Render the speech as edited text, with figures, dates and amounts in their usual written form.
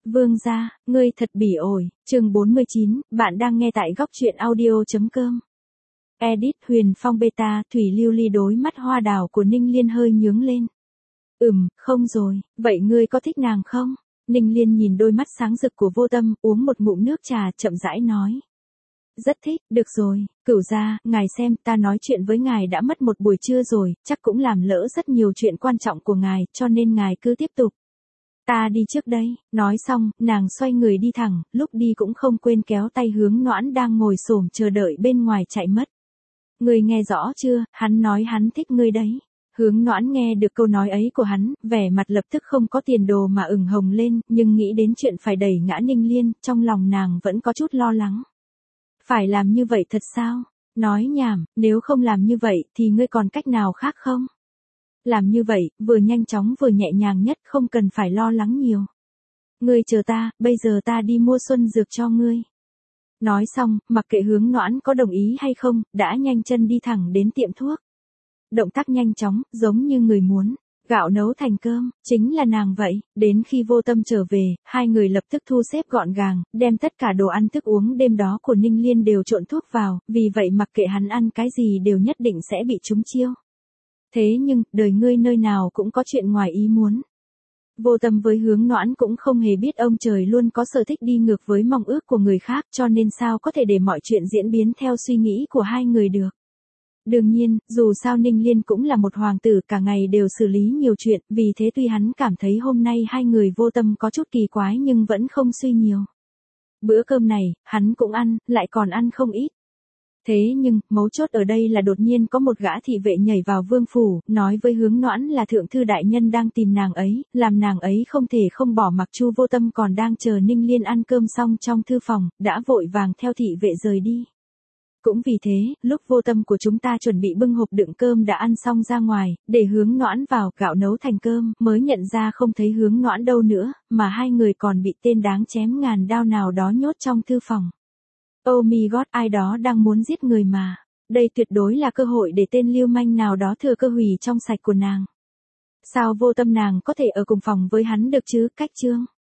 Vương gia, ngươi thật bỉ ổi, chương 49, bạn đang nghe tại góc truyện audio.com. Edit Huyền Phong beta, Thủy Lưu Ly đối mắt hoa đào của Ninh Liên hơi nhướng lên. Không rồi, vậy ngươi có thích nàng không? Ninh Liên nhìn đôi mắt sáng rực của Vô Tâm, uống một ngụm nước trà, chậm rãi nói. Rất thích, được rồi, cửu gia, ngài xem, ta nói chuyện với ngài đã mất một buổi trưa rồi, chắc cũng làm lỡ rất nhiều chuyện quan trọng của ngài, cho nên ngài cứ tiếp tục. Ta đi trước đây, nói xong, nàng xoay người đi thẳng, lúc đi cũng không quên kéo tay Hướng Noãn đang ngồi xổm chờ đợi bên ngoài chạy mất. Ngươi nghe rõ chưa, hắn nói hắn thích ngươi đấy. Hướng Noãn nghe được câu nói ấy của hắn, vẻ mặt lập tức không có tiền đồ mà ửng hồng lên, nhưng nghĩ đến chuyện phải đẩy ngã Ninh Liên, trong lòng nàng vẫn có chút lo lắng. Phải làm như vậy thật sao? Nói nhảm, nếu không làm như vậy thì ngươi còn cách nào khác không? Làm như vậy, vừa nhanh chóng vừa nhẹ nhàng nhất, không cần phải lo lắng nhiều. Ngươi chờ ta, bây giờ ta đi mua xuân dược cho ngươi. Nói xong, mặc kệ Hướng Noãn có đồng ý hay không, đã nhanh chân đi thẳng đến tiệm thuốc. Động tác nhanh chóng, giống như người muốn. Gạo nấu thành cơm, chính là nàng vậy. Đến khi Vô Tâm trở về, hai người lập tức thu xếp gọn gàng, đem tất cả đồ ăn thức uống đêm đó của Ninh Liên đều trộn thuốc vào, vì vậy mặc kệ hắn ăn cái gì đều nhất định sẽ bị trúng chiêu. Thế nhưng, đời ngươi nơi nào cũng có chuyện ngoài ý muốn. Vô Tâm với Hướng Noãn cũng không hề biết ông trời luôn có sở thích đi ngược với mong ước của người khác, cho nên sao có thể để mọi chuyện diễn biến theo suy nghĩ của hai người được. Đương nhiên, dù sao Ninh Liên cũng là một hoàng tử, cả ngày đều xử lý nhiều chuyện, vì thế tuy hắn cảm thấy hôm nay hai người Vô Tâm có chút kỳ quái nhưng vẫn không suy nhiều. Bữa cơm này, hắn cũng ăn, lại còn ăn không ít. Thế nhưng, mấu chốt ở đây là đột nhiên có một gã thị vệ nhảy vào vương phủ, nói với Hướng Noãn là thượng thư đại nhân đang tìm nàng ấy, làm nàng ấy không thể không bỏ mặc Chu Vô Tâm còn đang chờ Ninh Liên ăn cơm xong trong thư phòng, đã vội vàng theo thị vệ rời đi. Cũng vì thế, lúc Vô Tâm của chúng ta chuẩn bị bưng hộp đựng cơm đã ăn xong ra ngoài, để Hướng Noãn vào, gạo nấu thành cơm, mới nhận ra không thấy Hướng Noãn đâu nữa, mà hai người còn bị tên đáng chém ngàn đao nào đó nhốt trong thư phòng. Oh my god, ai đó đang muốn giết người mà. Đây tuyệt đối là cơ hội để tên lưu manh nào đó thừa cơ hủy trong sạch của nàng. Sao Vô Tâm nàng có thể ở cùng phòng với hắn được chứ, cách chương.